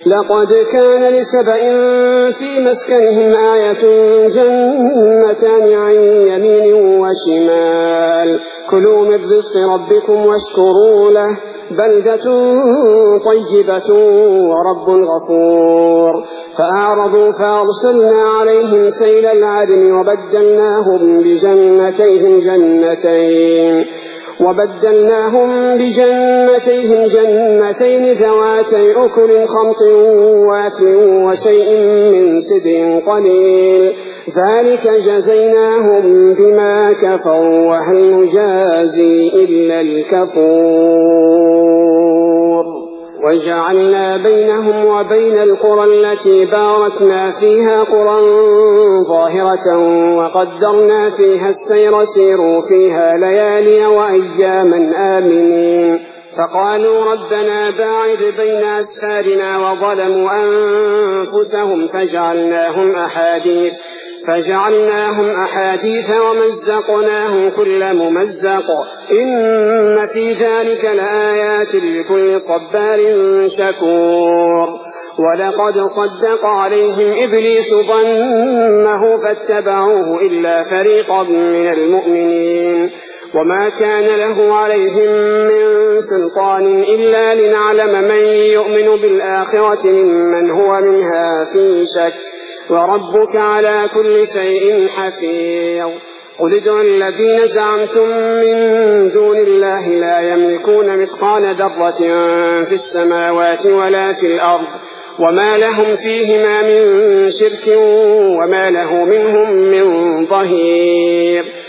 لقد كان لسبإ في مسكنهم آية جنتان عن يمين وشمال كلوا من رزق ربكم واشكروا له بلدة طيبة ورب غفور فأعرضوا فأرسلنا عليهم سيل العرم وبدلناهم بجنتيهم جنتين ذواتي أكل خمط واثل وشيء من سدر قليل ذلك جزيناهم بما كفروا وهل نجازي إلا الكفور وجعلنا بينهم وبين القرى التي باركنا فيها قرى ظاهرة وقدرنا فيها السير سيروا فيها ليالي وأياما آمنين فقالوا ربنا باعد بين أسفارنا وظلموا أنفسهم فجعلناهم أحاديث ومزقناهم كل ممزق إن في ذلك لآيات لكل صبار شكور ولقد صدق عليهم إبليس ظنه فاتبعوه إلا فريقا من المؤمنين وما كان له عليهم من سلطان إلا لنعلم من يؤمن بالآخرة ممن هو منها في شك وربك على كل شيء حفيظ قل ادعوا الذين زعمتم من دون الله لا يملكون مثقال ذرة في السماوات ولا في الأرض وما لهم فيهما من شرك وما له منهم من ظهير